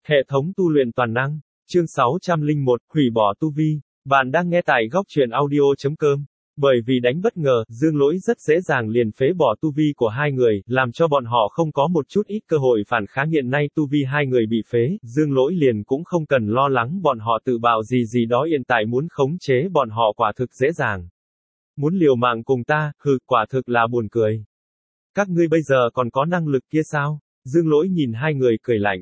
Hệ thống tu luyện toàn năng. Chương 601, hủy bỏ tu vi. Bạn đang nghe tại góc truyện audio.com. Bởi vì đánh bất ngờ, Dương Lỗi rất dễ dàng liền phế bỏ tu vi của hai người, làm cho bọn họ không có một chút ít cơ hội phản kháng. Hiện nay tu vi hai người bị phế, Dương Lỗi liền cũng không cần lo lắng bọn họ tự bạo gì đó, hiện tại muốn khống chế bọn họ quả thực dễ dàng. Muốn liều mạng cùng ta, quả thực là buồn cười. Các ngươi bây giờ còn có năng lực kia sao? Dương Lỗi nhìn hai người cười lạnh.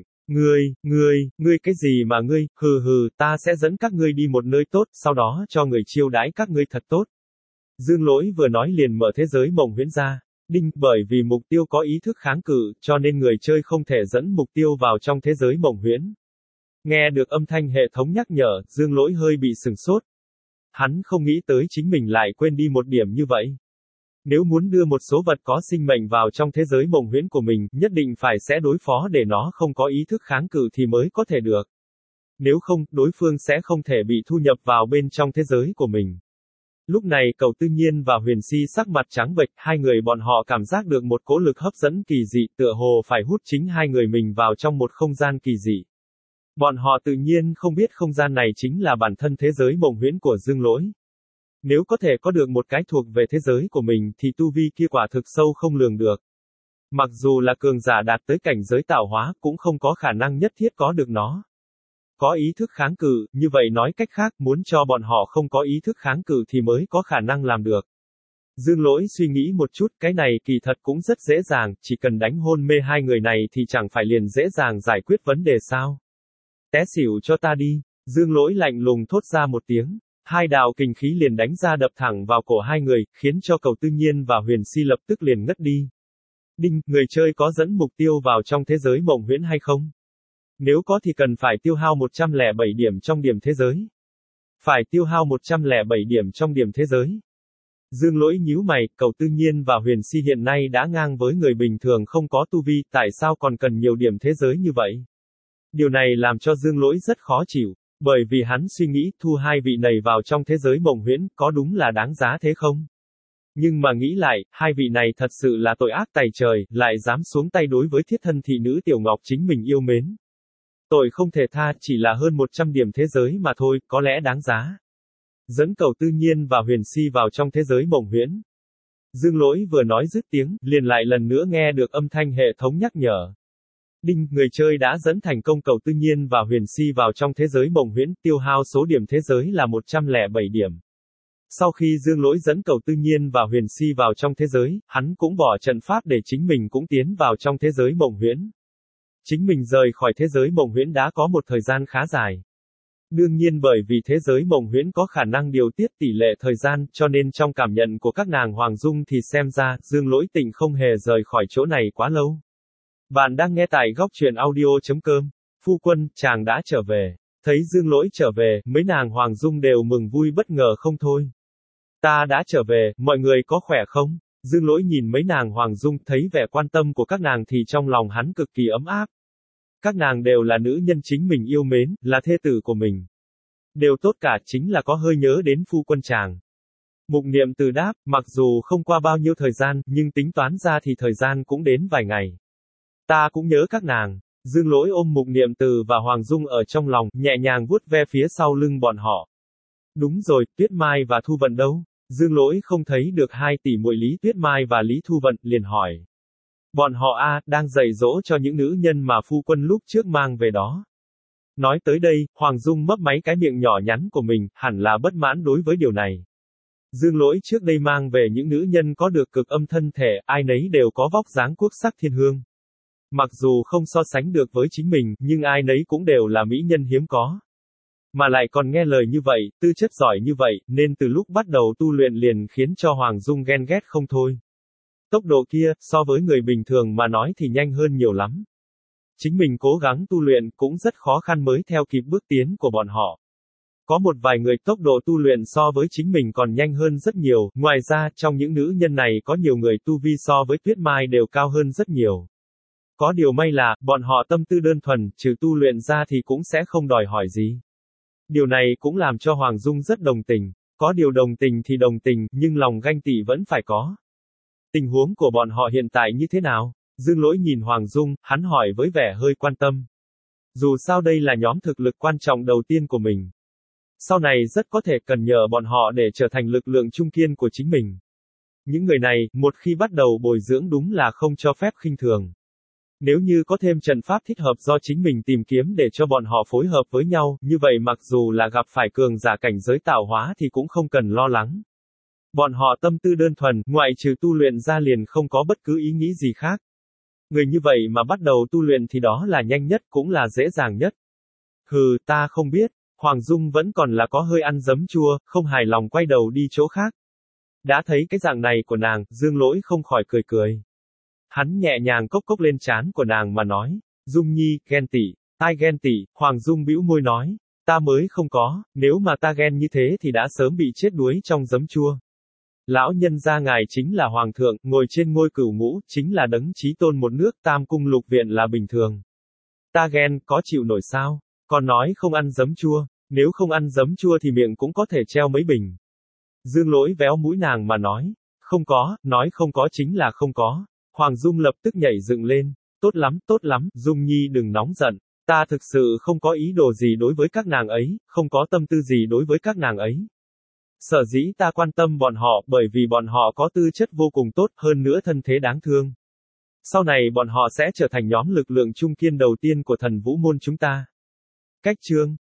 Ngươi cái gì mà ngươi, ta sẽ dẫn các ngươi đi một nơi tốt, sau đó cho người chiêu đãi các ngươi thật tốt. Dương Lỗi vừa nói liền mở thế giới mộng huyễn ra. Bởi vì mục tiêu có ý thức kháng cự, cho nên người chơi không thể dẫn mục tiêu vào trong thế giới mộng huyễn. Nghe được âm thanh hệ thống nhắc nhở, Dương Lỗi hơi bị sửng sốt. Hắn không nghĩ tới chính mình lại quên đi một điểm như vậy. Nếu muốn đưa một số vật có sinh mệnh vào trong thế giới mộng huyễn của mình, nhất định phải sẽ đối phó để nó không có ý thức kháng cự thì mới có thể được. Nếu không, đối phương sẽ không thể bị thu nhập vào bên trong thế giới của mình. Lúc này Cầu Tư Nhiên và Huyền Si sắc mặt trắng bệch, hai người bọn họ cảm giác được một cỗ lực hấp dẫn kỳ dị, tựa hồ phải hút chính hai người mình vào trong một không gian kỳ dị. Bọn họ tự nhiên không biết không gian này chính là bản thân thế giới mộng huyễn của Dương Lỗi. Nếu có thể có được một cái thuộc về thế giới của mình thì tu vi kia quả thực sâu không lường được. Mặc dù là cường giả đạt tới cảnh giới tạo hóa cũng không có khả năng nhất thiết có được nó. Có ý thức kháng cự, như vậy nói cách khác, muốn cho bọn họ không có ý thức kháng cự thì mới có khả năng làm được. Dương Lỗi suy nghĩ một chút, cái này kỳ thật cũng rất dễ dàng, chỉ cần đánh hôn mê hai người này thì chẳng phải liền dễ dàng giải quyết vấn đề sao. Té xỉu cho ta đi, Dương Lỗi lạnh lùng thốt ra một tiếng. Hai đạo kình khí liền đánh ra đập thẳng vào cổ hai người, khiến cho Cầu Tư Nhiên và Huyền Si lập tức liền ngất đi. Người chơi có dẫn mục tiêu vào trong thế giới mộng huyễn hay không? Nếu có thì cần phải tiêu hao 107 điểm trong điểm thế giới. Phải tiêu hao 107 điểm trong điểm thế giới. Dương Lỗi nhíu mày, Cầu Tư Nhiên và Huyền Si hiện nay đã ngang với người bình thường không có tu vi, tại sao còn cần nhiều điểm thế giới như vậy? Điều này làm cho Dương Lỗi rất khó chịu. Bởi vì hắn suy nghĩ thu hai vị này vào trong thế giới mộng huyễn có đúng là đáng giá thế không? Nhưng mà nghĩ lại, hai vị này thật sự là tội ác tày trời, lại dám xuống tay đối với thiết thân thị nữ Tiểu Ngọc chính mình yêu mến. Tội không thể tha, chỉ là hơn 100 điểm thế giới mà thôi, có lẽ đáng giá. Dẫn Cầu Tư Nhiên và Huyền Si vào trong thế giới mộng huyễn. Dương Lỗi vừa nói dứt tiếng, liền lại lần nữa nghe được âm thanh hệ thống nhắc nhở. Người chơi đã dẫn thành công Cầu Tư Nhiên và Huyền Si vào trong thế giới mộng huyễn, tiêu hao số điểm thế giới là 107 điểm. Sau khi Dương Lỗi dẫn Cầu Tư Nhiên và Huyền Si vào trong thế giới, hắn cũng bỏ trận pháp để chính mình cũng tiến vào trong thế giới mộng huyễn. Chính mình rời khỏi thế giới mộng huyễn đã có một thời gian khá dài. Đương nhiên bởi vì thế giới mộng huyễn có khả năng điều tiết tỷ lệ thời gian, cho nên trong cảm nhận của các nàng Hoàng Dung thì xem ra, Dương Lỗi Tịnh không hề rời khỏi chỗ này quá lâu. Bạn đang nghe tại góc truyện audio.com. Phu quân, chàng đã trở về. Thấy Dương Lỗi trở về, mấy nàng Hoàng Dung đều mừng vui bất ngờ không thôi. Ta đã trở về, mọi người có khỏe không? Dương Lỗi nhìn mấy nàng Hoàng Dung, thấy vẻ quan tâm của các nàng thì trong lòng hắn cực kỳ ấm áp. Các nàng đều là nữ nhân chính mình yêu mến, là thê tử của mình. Đều tốt cả, chính là có hơi nhớ đến phu quân chàng. Mục Niệm Từ đáp, mặc dù không qua bao nhiêu thời gian, nhưng tính toán ra thì thời gian cũng đến vài ngày. Ta cũng nhớ các nàng. Dương Lỗi ôm Mục Niệm Từ và Hoàng Dung ở trong lòng, nhẹ nhàng vuốt ve phía sau lưng bọn họ. Đúng rồi, Tuyết Mai và Thu Vận đâu? Dương Lỗi không thấy được hai tỷ muội Lý Tuyết Mai và Lý Thu Vận, liền hỏi. Bọn họ đang dạy dỗ cho những nữ nhân mà phu quân lúc trước mang về đó. Nói tới đây, Hoàng Dung mấp máy cái miệng nhỏ nhắn của mình, hẳn là bất mãn đối với điều này. Dương Lỗi trước đây mang về những nữ nhân có được cực âm thân thể, ai nấy đều có vóc dáng quốc sắc thiên hương. Mặc dù không so sánh được với chính mình, nhưng ai nấy cũng đều là mỹ nhân hiếm có. Mà lại còn nghe lời như vậy, tư chất giỏi như vậy, nên từ lúc bắt đầu tu luyện liền khiến cho Hoàng Dung ghen ghét không thôi. Tốc độ kia, so với người bình thường mà nói thì nhanh hơn nhiều lắm. Chính mình cố gắng tu luyện cũng rất khó khăn mới theo kịp bước tiến của bọn họ. Có một vài người tốc độ tu luyện so với chính mình còn nhanh hơn rất nhiều, ngoài ra, trong những nữ nhân này có nhiều người tu vi so với Tuyết Mai đều cao hơn rất nhiều. Có điều may là, bọn họ tâm tư đơn thuần, trừ tu luyện ra thì cũng sẽ không đòi hỏi gì. Điều này cũng làm cho Hoàng Dung rất đồng tình. Có điều đồng tình thì đồng tình, nhưng lòng ganh tị vẫn phải có. Tình huống của bọn họ hiện tại như thế nào? Dương Lỗi nhìn Hoàng Dung, hắn hỏi với vẻ hơi quan tâm. Dù sao đây là nhóm thực lực quan trọng đầu tiên của mình. Sau này rất có thể cần nhờ bọn họ để trở thành lực lượng trung kiên của chính mình. Những người này, một khi bắt đầu bồi dưỡng đúng là không cho phép khinh thường. Nếu như có thêm trận pháp thích hợp do chính mình tìm kiếm để cho bọn họ phối hợp với nhau, như vậy mặc dù là gặp phải cường giả cảnh giới tạo hóa thì cũng không cần lo lắng. Bọn họ tâm tư đơn thuần, ngoại trừ tu luyện ra liền không có bất cứ ý nghĩ gì khác. Người như vậy mà bắt đầu tu luyện thì đó là nhanh nhất cũng là dễ dàng nhất. Hừ, ta không biết. Hoàng Dung vẫn còn là có hơi ăn giấm chua, không hài lòng quay đầu đi chỗ khác. Đã thấy cái dạng này của nàng, Dương Lỗi không khỏi cười cười. Hắn nhẹ nhàng cốc cốc lên trán của nàng mà nói, Dung Nhi, ghen tị, ai ghen tị, Hoàng Dung bĩu môi nói, ta mới không có, nếu mà ta ghen như thế thì đã sớm bị chết đuối trong giấm chua. Lão nhân gia ngài chính là Hoàng thượng, ngồi trên ngôi cửu ngũ, chính là đấng chí tôn một nước tam cung lục viện là bình thường. Ta ghen, có chịu nổi sao? Còn nói không ăn giấm chua, nếu không ăn giấm chua thì miệng cũng có thể treo mấy bình. Dương Lỗi véo mũi nàng mà nói, không có, nói không có chính là không có. Hoàng Dung lập tức nhảy dựng lên, tốt lắm, Dung Nhi đừng nóng giận, ta thực sự không có ý đồ gì đối với các nàng ấy, không có tâm tư gì đối với các nàng ấy. Sở dĩ ta quan tâm bọn họ bởi vì bọn họ có tư chất vô cùng tốt, hơn nữa thân thế đáng thương. Sau này bọn họ sẽ trở thành nhóm lực lượng trung kiên đầu tiên của thần vũ môn chúng ta. Cách chương